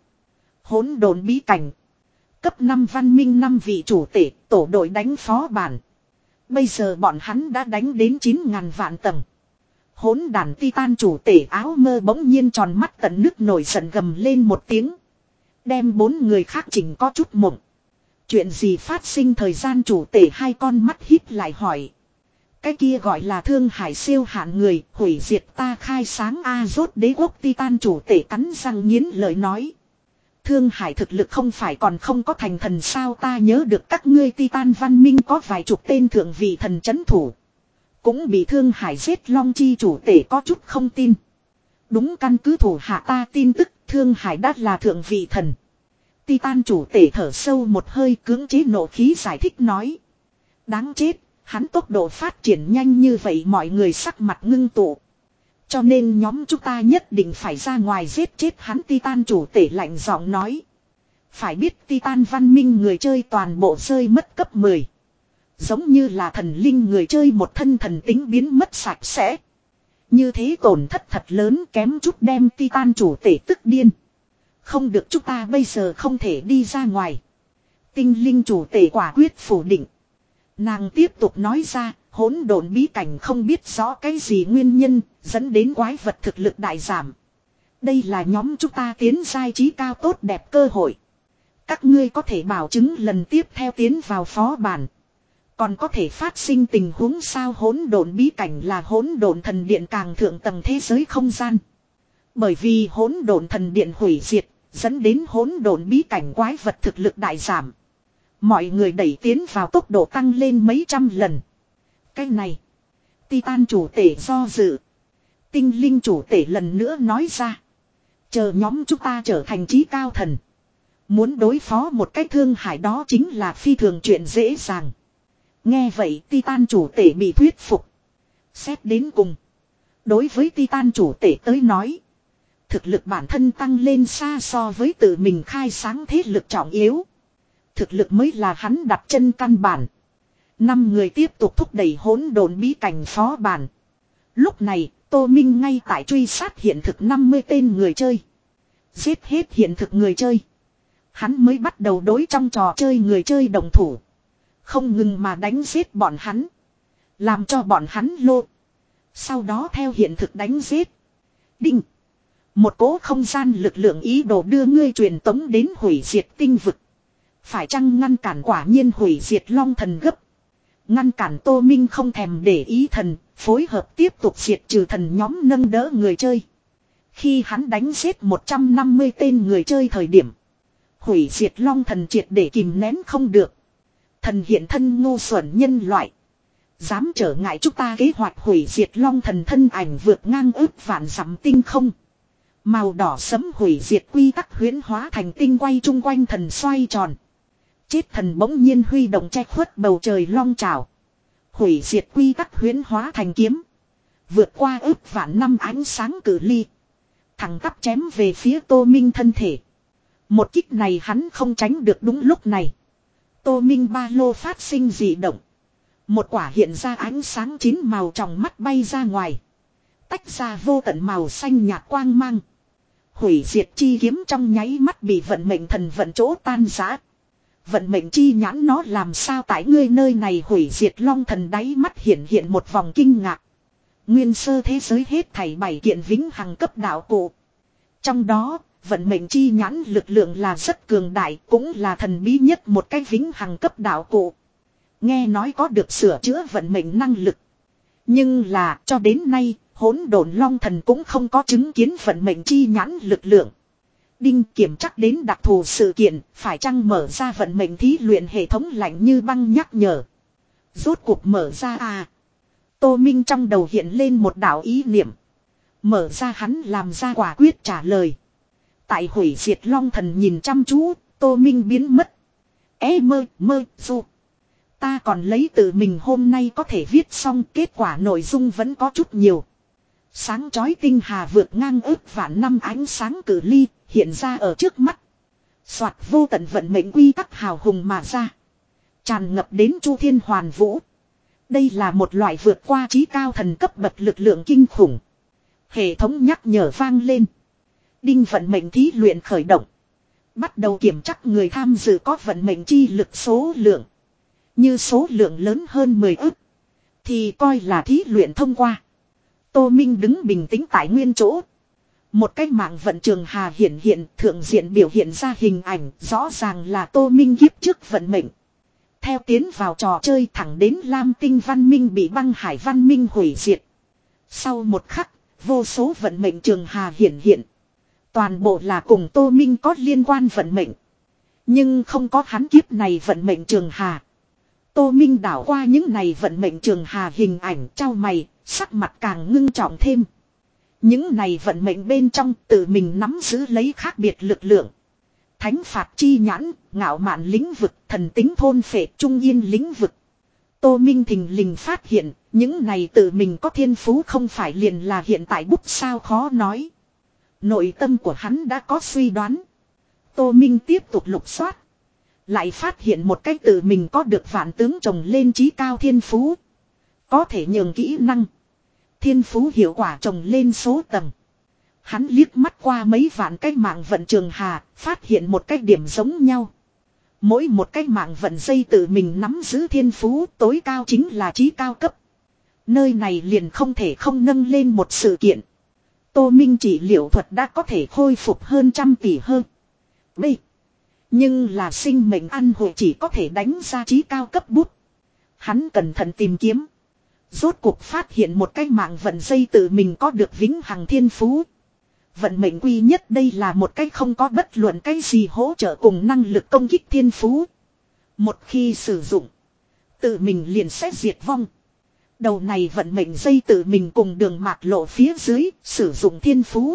Hỗn độn bí cảnh. Cấp năm văn minh năm vị chủ tể tổ đội đánh phó bản. Bây giờ bọn hắn đã đánh đến chín ngàn vạn tầng. Hỗn đàn Titan chủ tể áo mơ bỗng nhiên tròn mắt tận nước nổi giận gầm lên một tiếng. Đem bốn người khác chỉnh có chút mộng. Chuyện gì phát sinh thời gian chủ tể hai con mắt híp lại hỏi. Cái kia gọi là thương hải siêu hạn người hủy diệt ta khai sáng A-Rốt đế quốc Titan chủ tể cắn răng nghiến lời nói. Thương hải thực lực không phải còn không có thành thần sao ta nhớ được các ngươi Titan văn minh có vài chục tên thượng vị thần chấn thủ. Cũng bị thương hải giết long chi chủ tể có chút không tin. Đúng căn cứ thủ hạ ta tin tức thương hải đã là thượng vị thần. Titan chủ tể thở sâu một hơi cưỡng chế nộ khí giải thích nói. Đáng chết, hắn tốc độ phát triển nhanh như vậy mọi người sắc mặt ngưng tụ. Cho nên nhóm chúng ta nhất định phải ra ngoài giết chết hắn Titan chủ tể lạnh giọng nói. Phải biết Titan văn minh người chơi toàn bộ rơi mất cấp mười. Giống như là thần linh người chơi một thân thần tính biến mất sạch sẽ. Như thế tổn thất thật lớn, kém chút đem Titan chủ tể tức điên. Không được, chúng ta bây giờ không thể đi ra ngoài. Tinh linh chủ tể quả quyết phủ định. Nàng tiếp tục nói ra, hỗn độn bí cảnh không biết rõ cái gì nguyên nhân, dẫn đến quái vật thực lực đại giảm. Đây là nhóm chúng ta tiến giai trí cao tốt đẹp cơ hội. Các ngươi có thể bảo chứng lần tiếp theo tiến vào phó bản. Còn có thể phát sinh tình huống sao? Hỗn độn bí cảnh là hỗn độn thần điện càng thượng tầng thế giới không gian. Bởi vì hỗn độn thần điện hủy diệt, dẫn đến hỗn độn bí cảnh quái vật thực lực đại giảm. Mọi người đẩy tiến vào tốc độ tăng lên mấy trăm lần. Cái này, Titan chủ tể do dự. Tinh linh chủ tể lần nữa nói ra. Chờ nhóm chúng ta trở thành trí cao thần. Muốn đối phó một cái thương hải đó chính là phi thường chuyện dễ dàng. Nghe vậy Titan chủ tể bị thuyết phục. Xét đến cùng. Đối với Titan chủ tể tới nói. Thực lực bản thân tăng lên xa so với tự mình khai sáng thế lực trọng yếu. Thực lực mới là hắn đặt chân căn bản. Năm người tiếp tục thúc đẩy hỗn độn bí cảnh phó bản. Lúc này Tô Minh ngay tại truy sát hiện thực năm mươi tên người chơi. Giết hết hiện thực người chơi. Hắn mới bắt đầu đối trong trò chơi người chơi đồng thủ. Không ngừng mà đánh giết bọn hắn. Làm cho bọn hắn lô. Sau đó theo hiện thực đánh giết. Đinh. Một cỗ không gian lực lượng ý đồ đưa ngươi truyền tống đến hủy diệt tinh vực. Phải chăng ngăn cản? Quả nhiên hủy diệt long thần gấp. Ngăn cản. Tô Minh không thèm để ý thần. Phối hợp tiếp tục diệt trừ thần nhóm nâng đỡ người chơi. Khi hắn đánh giết một trăm năm mươi tên người chơi thời điểm. Hủy diệt long thần triệt để kìm nén không được. Thần hiện thân ngu xuẩn nhân loại. Dám trở ngại chúng ta kế hoạch. Hủy diệt long thần thân ảnh vượt ngang ước vạn dặm tinh không. Màu đỏ sẫm hủy diệt quy tắc huyễn hóa thành tinh quay chung quanh thần xoay tròn. Chết thần bỗng nhiên huy động che khuất bầu trời long trào. Hủy diệt quy tắc huyễn hóa thành kiếm. Vượt qua ước vạn năm ánh sáng cử ly. Thẳng tắp chém về phía Tô Minh thân thể. Một kích này hắn không tránh được. Đúng lúc này Tô Minh ba lô phát sinh dị động. Một quả hiện ra ánh sáng chín màu trong mắt bay ra ngoài. Tách ra vô tận màu xanh nhạt quang mang. Hủy diệt chi kiếm trong nháy mắt bị vận mệnh thần vận chỗ tan rã. Vận mệnh chi nhãn nó làm sao tại ngươi nơi này? Hủy diệt long thần đáy mắt hiện hiện một vòng kinh ngạc. Nguyên sơ thế giới hết thảy bảy kiện vĩnh hằng cấp đạo cụ. Trong đó, vận mệnh chi nhãn lực lượng là rất cường đại, cũng là thần bí nhất một cái vĩnh hằng cấp đạo cụ. Nghe nói có được sửa chữa vận mệnh năng lực. Nhưng là cho đến nay, hỗn độn long thần cũng không có chứng kiến vận mệnh chi nhãn lực lượng. Đinh, kiểm chắc đến đặc thù sự kiện, phải chăng mở ra vận mệnh thí luyện hệ thống lạnh như băng nhắc nhở. Rốt cuộc mở ra à? Tô Minh trong đầu hiện lên một đạo ý niệm. Mở ra, hắn làm ra quả quyết trả lời. Tại hủy diệt long thần nhìn chăm chú, Tô Minh biến mất. Ê mơ, mơ, du. Ta còn lấy tự mình hôm nay có thể viết xong, kết quả nội dung vẫn có chút nhiều. Sáng chói tinh hà vượt ngang ước vạn năm ánh sáng cử ly, hiện ra ở trước mắt. Soạt vô tận vận mệnh quy tắc hào hùng mà ra. Tràn ngập đến chu thiên hoàn vũ. Đây là một loại vượt qua trí cao thần cấp bậc lực lượng kinh khủng. Hệ thống nhắc nhở vang lên. Đinh, vận mệnh thí luyện khởi động. Bắt đầu kiểm tra người tham dự có vận mệnh chi lực số lượng. Như số lượng lớn hơn mười ức thì coi là thí luyện thông qua. Tô Minh đứng bình tĩnh tại nguyên chỗ. Một cái mạng vận trường hà hiện hiện, thượng diện biểu hiện ra hình ảnh, rõ ràng là Tô Minh kiếp trước vận mệnh. Theo tiến vào trò chơi thẳng đến Lam Tinh văn minh bị băng hải văn minh hủy diệt. Sau một khắc, vô số vận mệnh trường hà hiện hiện. Toàn bộ là cùng Tô Minh có liên quan vận mệnh. Nhưng không có hắn kiếp này vận mệnh trường hà. Tô Minh đảo qua những này vận mệnh trường hà hình ảnh, trao mày, sắc mặt càng ngưng trọng thêm. Những này vận mệnh bên trong tự mình nắm giữ lấy khác biệt lực lượng. Thánh phạt chi nhãn, ngạo mạn lĩnh vực, thần tính thôn phệ, trung yên lĩnh vực. Tô Minh thình lình phát hiện, những này tự mình có thiên phú không phải liền là hiện tại bút sao khó nói. Nội tâm của hắn đã có suy đoán. Tô Minh tiếp tục lục soát. Lại phát hiện một cái tự mình có được vạn tướng trồng lên trí cao thiên phú. Có thể nhường kỹ năng. Thiên phú hiệu quả trồng lên số tầng. Hắn liếc mắt qua mấy vạn cái mạng vận trường hà, phát hiện một cái điểm giống nhau. Mỗi một cái mạng vận dây tự mình nắm giữ thiên phú tối cao chính là trí cao cấp. Nơi này liền không thể không nâng lên một sự kiện. Tô Minh trị liệu thuật đã có thể khôi phục hơn trăm tỷ hơn. B. Nhưng là sinh mệnh ăn hội chỉ có thể đánh ra trí cao cấp bút. Hắn cẩn thận tìm kiếm. Rốt cuộc phát hiện một cái mạng vận dây tự mình có được vĩnh hằng thiên phú. Vận mệnh quy nhất đây là một cái không có bất luận cái gì hỗ trợ cùng năng lực công kích thiên phú. Một khi sử dụng, tự mình liền sẽ diệt vong. Đầu này vận mệnh dây tự mình cùng đường mạc lộ phía dưới, sử dụng thiên phú.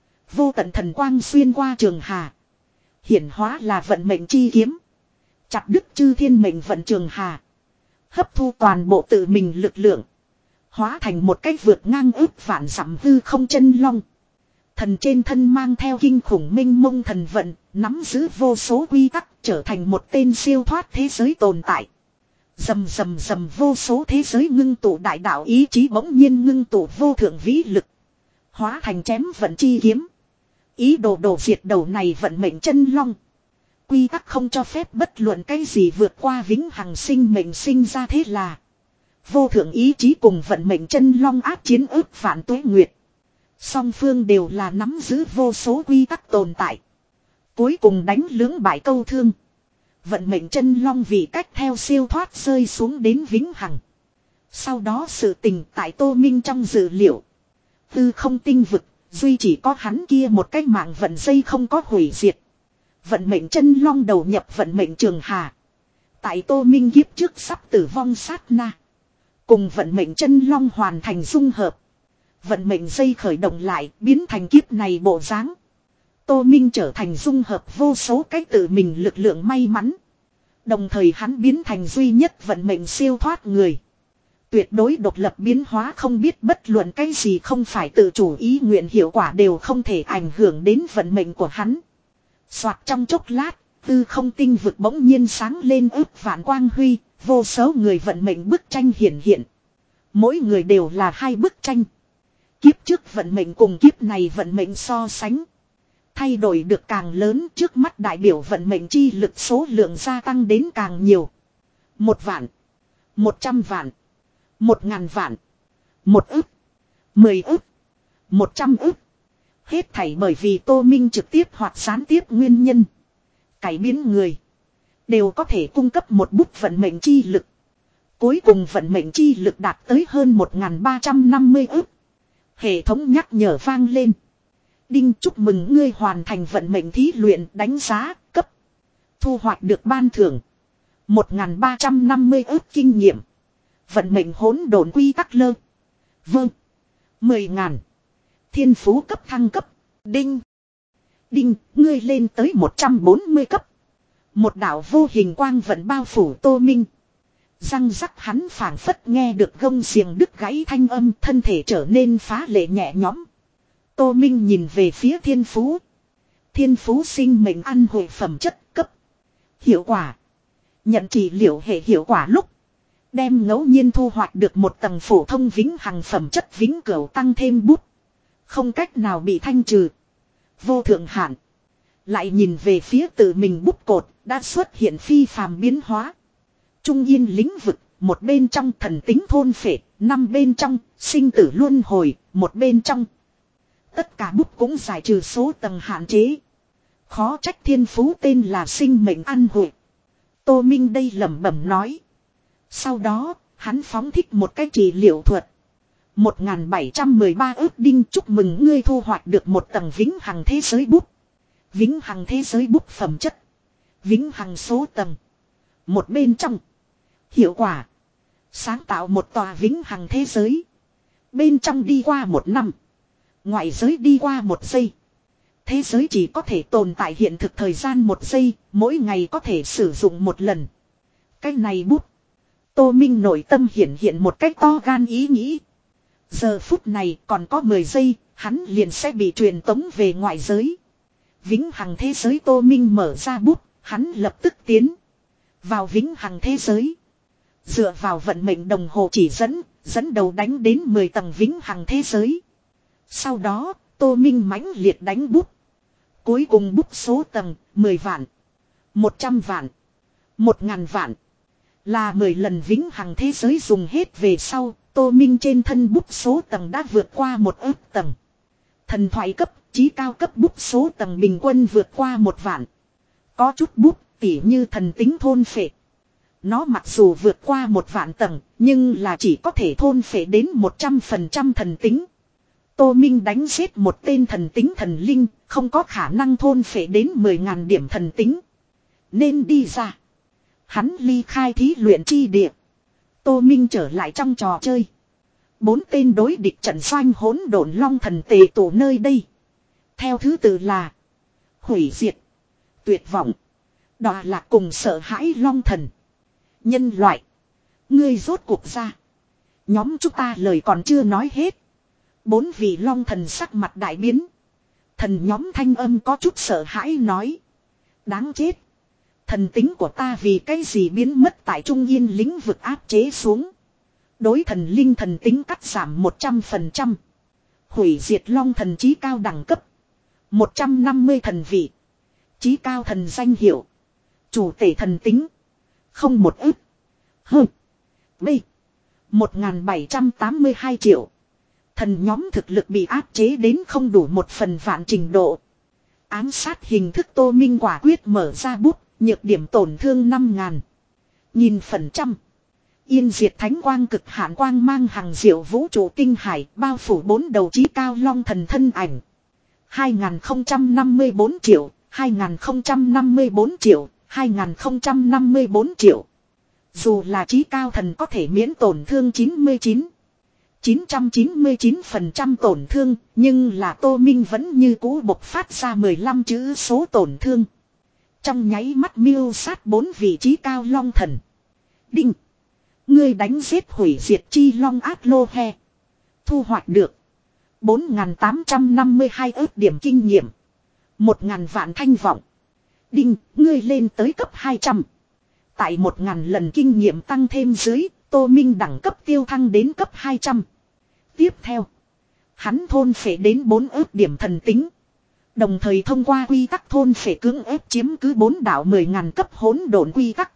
Vô tận thần quang xuyên qua trường hà. Hiển hóa là vận mệnh chi kiếm. Chặt đứt chư thiên mệnh vận trường hà. Hấp thu toàn bộ tự mình lực lượng. Hóa thành một cái vượt ngang ước vạn dặm hư không chân long. Thần trên thân mang theo kinh khủng minh mông thần vận, nắm giữ vô số quy tắc, trở thành một tên siêu thoát thế giới tồn tại. Rầm rầm rầm vô số thế giới ngưng tụ đại đạo ý chí bỗng nhiên ngưng tụ vô thượng vĩ lực. Hóa thành chém vận chi kiếm. Ý đồ đổ diệt đầu này vận mệnh chân long. Quy tắc không cho phép bất luận cái gì vượt qua vĩnh hằng sinh mệnh sinh ra thế là. Vô thượng ý chí cùng vận mệnh chân long áp chiến ước vạn tuế nguyệt. Song phương đều là nắm giữ vô số quy tắc tồn tại. Cuối cùng đánh lưỡng bại câu thương. Vận mệnh chân long vì cách theo siêu thoát rơi xuống đến vĩnh hằng. Sau đó sự tình tại Tô Minh trong dự liệu. Tư không tinh vực, duy chỉ có hắn kia một cái mạng vận dây không có hủy diệt. Vận mệnh chân long đầu nhập vận mệnh trường hà. Tại Tô Minh kiếp trước sắp tử vong sát na. Cùng vận mệnh chân long hoàn thành dung hợp. Vận mệnh dây khởi động lại biến thành kiếp này bộ dáng. Tô Minh trở thành dung hợp vô số cách tự mình lực lượng may mắn. Đồng thời hắn biến thành duy nhất vận mệnh siêu thoát người. Tuyệt đối độc lập biến hóa không biết bất luận cái gì không phải tự chủ ý nguyện hiệu quả đều không thể ảnh hưởng đến vận mệnh của hắn. Soạt trong chốc lát, tư không tinh vực bỗng nhiên sáng lên ước vạn quang huy, vô số người vận mệnh bức tranh hiển hiện. Mỗi người đều là hai bức tranh. Kiếp trước vận mệnh cùng kiếp này vận mệnh so sánh. Thay đổi được càng lớn trước mắt đại biểu vận mệnh chi lực số lượng gia tăng đến càng nhiều. Một vạn. Một trăm vạn. Một ngàn vạn. Một ức. Mười ức. Một trăm ức. Hết thảy bởi vì Tô Minh trực tiếp hoặc gián tiếp nguyên nhân. Cải biến người. Đều có thể cung cấp một bút vận mệnh chi lực. Cuối cùng vận mệnh chi lực đạt tới hơn một nghìn ba trăm năm mươi ức. Hệ thống nhắc nhở vang lên. Đinh chúc mừng ngươi hoàn thành vận mệnh thí luyện đánh giá cấp. Thu hoạch được ban thưởng. một nghìn ba trăm năm mươi ức kinh nghiệm. Vận mệnh hỗn độn quy tắc lơ. Vâng. mười ngàn. Thiên phú cấp thăng cấp. Đinh. Đinh, ngươi lên tới một trăm bốn mươi cấp. Một đạo vô hình quang vận bao phủ Tô Minh. Răng rắc hắn phảng phất nghe được gông xiềng đứt gãy thanh âm, thân thể trở nên phá lệ nhẹ nhõm. Tô Minh nhìn về phía thiên phú. Thiên phú sinh mệnh ăn hội phẩm chất cấp. Hiệu quả. Nhận trị liệu hệ hiệu quả lúc. Đem ngẫu nhiên thu hoạch được một tầng phổ thông vĩnh hằng phẩm chất vĩnh cửu tăng thêm bút. Không cách nào bị thanh trừ. Vô thượng hạn. Lại nhìn về phía tự mình bút cột đã xuất hiện phi phàm biến hóa. Trung yên lĩnh vực, một bên trong thần tính thôn phệ, năm bên trong sinh tử luân hồi, một bên trong. Tất cả bút cũng giải trừ số tầng hạn chế. Khó trách thiên phú tên là sinh mệnh ăn hội. Tô Minh đây lẩm bẩm nói. Sau đó, hắn phóng thích một cái trị liệu thuật. một nghìn bảy trăm mười ba ước đinh chúc mừng ngươi thu hoạch được một tầng vĩnh hằng thế giới bút. Vĩnh hằng thế giới bút phẩm chất. Vĩnh hằng số tầng. Một bên trong. Hiệu quả. Sáng tạo một tòa vĩnh hằng thế giới. Bên trong đi qua một năm. Ngoại giới đi qua một giây. Thế giới chỉ có thể tồn tại hiện thực thời gian một giây. Mỗi ngày có thể sử dụng một lần. Cái này bút. Tô Minh nội tâm hiện hiện một cách to gan ý nghĩ. Giờ phút này còn có mười giây. Hắn liền sẽ bị truyền tống về ngoại giới. Vĩnh hằng thế giới Tô Minh mở ra bút. hắn lập tức tiến vào vĩnh hằng thế giới. Dựa vào vận mệnh đồng hồ chỉ dẫn, dẫn đầu đánh đến mười tầng vĩnh hằng thế giới. Sau đó, Tô Minh mãnh liệt đánh bút. Cuối cùng bút số tầng, mười vạn, một trăm vạn, một ngàn vạn. Là mười lần vĩnh hằng thế giới dùng hết về sau, Tô Minh trên thân bút số tầng đã vượt qua một ức tầng. Thần thoại cấp, chí cao cấp bút số tầng bình quân vượt qua một vạn. Có chút bút, tỉ như thần tính thôn phệ. Nó mặc dù vượt qua một vạn tầng, nhưng là chỉ có thể thôn phệ đến một trăm phần trăm thần tính. Tô Minh đánh giết một tên thần tính thần linh, không có khả năng thôn phệ đến mười ngàn điểm thần tính. Nên đi ra. Hắn ly khai thí luyện chi địa. Tô Minh trở lại trong trò chơi. Bốn tên đối địch trận doanh hỗn độn long thần tề tụ nơi đây. Theo thứ tự là hủy diệt, tuyệt vọng, đọa lạc cùng sợ hãi long thần. Nhân loại, ngươi rốt cuộc ra. Nhóm chúng ta lời còn chưa nói hết. Bốn vị long thần sắc mặt đại biến. Thần nhóm thanh âm có chút sợ hãi nói. Đáng chết. Thần tính của ta vì cái gì biến mất tại trung yên lĩnh vực áp chế xuống. Đối thần linh thần tính cắt giảm một trăm phần trăm. Hủy diệt long thần chí cao đẳng cấp. một trăm năm mươi thần vị. Chí cao thần danh hiệu. Chủ tể thần tính. Không một ức. Hơ. B. một nghìn bảy trăm tám mươi hai triệu. Thần nhóm thực lực bị áp chế đến không đủ một phần vạn trình độ. Ám sát hình thức Tô Minh quả quyết mở ra bút. Nhược điểm tổn thương năm ngàn. Nhìn phần trăm. Yên diệt thánh quang cực hạn quang mang hàng diệu vũ trụ tinh hải bao phủ bốn đầu chí cao long thần thân ảnh. hai nghìn không trăm năm mươi bốn triệu, hai nghìn không trăm năm mươi bốn triệu, hai nghìn không trăm năm mươi bốn triệu. Dù là chí cao thần có thể miễn tổn thương chín mươi chín, chín trăm chín mươi chín phần trăm tổn thương, nhưng là Tô Minh vẫn như cũ bộc phát ra mười lăm chữ số tổn thương. Trong nháy mắt miêu sát bốn vị trí cao long thần. Đinh. Ngươi đánh giết hủy diệt chi long ác lô he. Thu hoạch được. bốn nghìn tám trăm năm mươi hai ước điểm kinh nghiệm. một nghìn vạn thanh vọng. Đinh. Ngươi lên tới cấp hai trăm. Tại một nghìn lần kinh nghiệm tăng thêm dưới. Tô Minh đẳng cấp tiêu thăng đến cấp hai trăm. Tiếp theo. Hắn thôn phệ đến bốn ước điểm thần tính. Đồng thời thông qua quy tắc thôn phệ cưỡng ép chiếm cứ bốn đảo mười ngàn cấp hỗn độn quy tắc.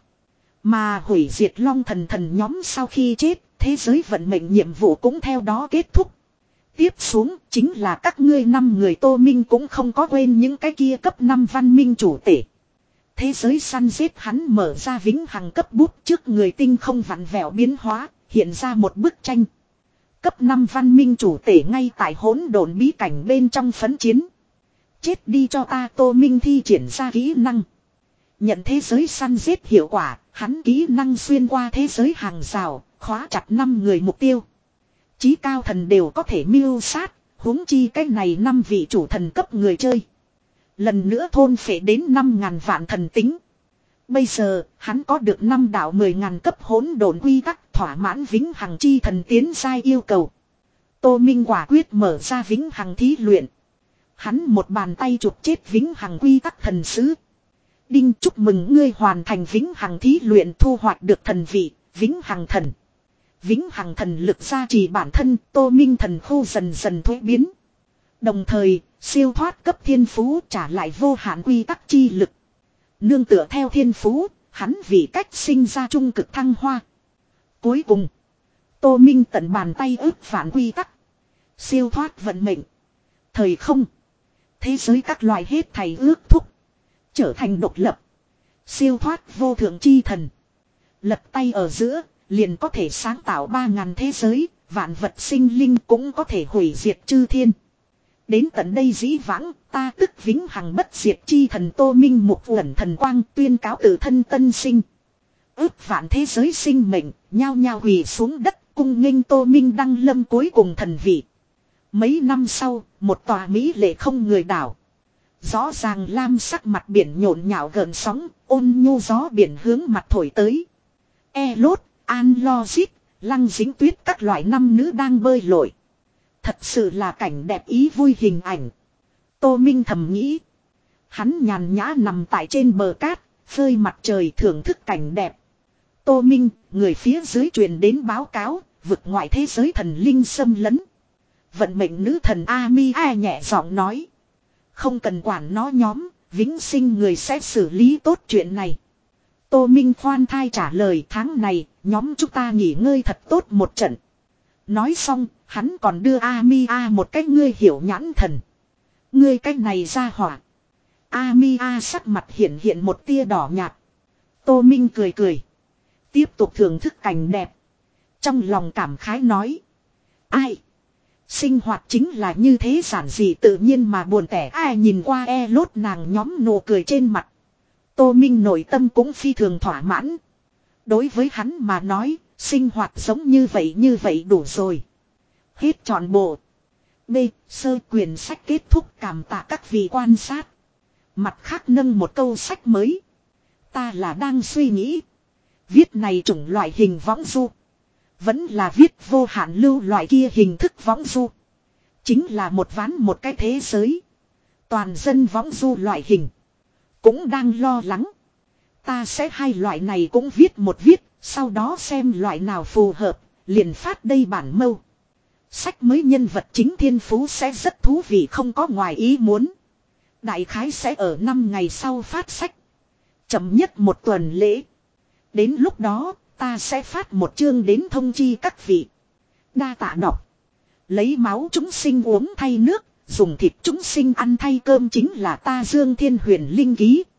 Mà hủy diệt long thần thần nhóm sau khi chết, thế giới vận mệnh nhiệm vụ cũng theo đó kết thúc. Tiếp xuống chính là các ngươi năm người. Tô Minh cũng không có quên những cái kia cấp năm văn minh chủ tể. Thế giới săn giết hắn mở ra vĩnh hằng cấp bút trước người tinh không vặn vẹo biến hóa, hiện ra một bức tranh. Cấp năm văn minh chủ tể ngay tại hỗn độn bí cảnh bên trong phấn chiến. Chết đi cho ta. Tô Minh thi triển ra kỹ năng. Nhận thế giới săn giết hiệu quả, hắn kỹ năng xuyên qua thế giới hàng rào, khóa chặt năm người mục tiêu. Chí cao thần đều có thể mưu sát, huống chi cái này năm vị chủ thần cấp người chơi. Lần nữa thôn phệ đến năm ngàn vạn thần tính. Bây giờ, hắn có được năm đảo mười ngàn cấp hỗn độn quy tắc thỏa mãn vĩnh hằng chi thần tiến giai yêu cầu. Tô Minh quả quyết mở ra vĩnh hằng thí luyện. Hắn một bàn tay chụp chết vĩnh hằng quy tắc thần sứ. Đinh, chúc mừng ngươi hoàn thành vĩnh hằng thí luyện, thu hoạch được thần vị, vĩnh hằng thần. Vĩnh hằng thần lực gia trì bản thân, Tô Minh thần khu dần dần thuế biến. Đồng thời, siêu thoát cấp thiên phú trả lại vô hạn quy tắc chi lực. Nương tựa theo thiên phú, hắn vì cách sinh ra trung cực thăng hoa. Cuối cùng, Tô Minh tận bàn tay ước phản quy tắc. Siêu thoát vận mệnh. Thời không. Thế giới các loài hết thảy ước thúc. Trở thành độc lập. Siêu thoát vô thượng chi thần. Lật tay ở giữa, liền có thể sáng tạo ba ngàn thế giới, vạn vật sinh linh cũng có thể hủy diệt chư thiên. Đến tận đây dĩ vãng, ta tức vĩnh hằng bất diệt chi thần Tô Minh một uẩn thần quang tuyên cáo tự thân tân sinh. Ước vạn thế giới sinh mệnh, nhao nhao quỳ xuống đất, cung nghênh Tô Minh đăng lâm cuối cùng thần vị. Mấy năm sau, một tòa mỹ lệ không người đảo. Rõ ràng lam sắc mặt biển nhộn nhạo gợn sóng, ôn nhu gió biển hướng mặt thổi tới. E lốt, an lo zit, lăng dính tuyết các loại nam nữ đang bơi lội. Thật sự là cảnh đẹp ý vui hình ảnh. Tô Minh thầm nghĩ. Hắn nhàn nhã nằm tại trên bờ cát, phơi mặt trời thưởng thức cảnh đẹp. Tô Minh, người phía dưới truyền đến báo cáo, vực ngoại thế giới thần linh xâm lấn. Vận mệnh nữ thần Amia nhẹ giọng nói. Không cần quản nó nhóm, vĩnh sinh người sẽ xử lý tốt chuyện này. Tô Minh khoan thai trả lời tháng này, nhóm chúng ta nghỉ ngơi thật tốt một trận. Nói xong, hắn còn đưa Amia một cách ngươi hiểu nhãn thần. Ngươi cách này ra hỏa. Amia sắc mặt hiện hiện một tia đỏ nhạt. Tô Minh cười cười. Tiếp tục thưởng thức cảnh đẹp. Trong lòng cảm khái nói. Ai? Sinh hoạt chính là như thế giản dị tự nhiên mà buồn tẻ. Ai nhìn qua e lốt nàng nhóm nụ cười trên mặt. Tô Minh nội tâm cũng phi thường thỏa mãn. Đối với hắn mà nói, sinh hoạt giống như vậy như vậy đủ rồi. Hết trọn bộ. B. Sơ quyển sách kết thúc, cảm tạ các vị quan sát. Mặt khác nâng một câu sách mới. Ta là đang suy nghĩ. Viết này chủng loại hình võng du. Vẫn là viết vô hạn lưu loại kia hình thức võng du. Chính là một ván một cái thế giới. Toàn dân võng du loại hình. Cũng đang lo lắng. Ta sẽ hai loại này cũng viết một viết. Sau đó xem loại nào phù hợp. Liền phát đây bản mâu. Sách mới nhân vật chính thiên phú sẽ rất thú vị, không có ngoài ý muốn. Đại khái sẽ ở năm ngày sau phát sách. Chậm nhất một tuần lễ. Đến lúc đó, ta sẽ phát một chương đến thông chi các vị. Đa tạ đọc. Lấy máu chúng sinh uống thay nước, dùng thịt chúng sinh ăn thay cơm chính là ta Dương Thiên Huyền linh ký.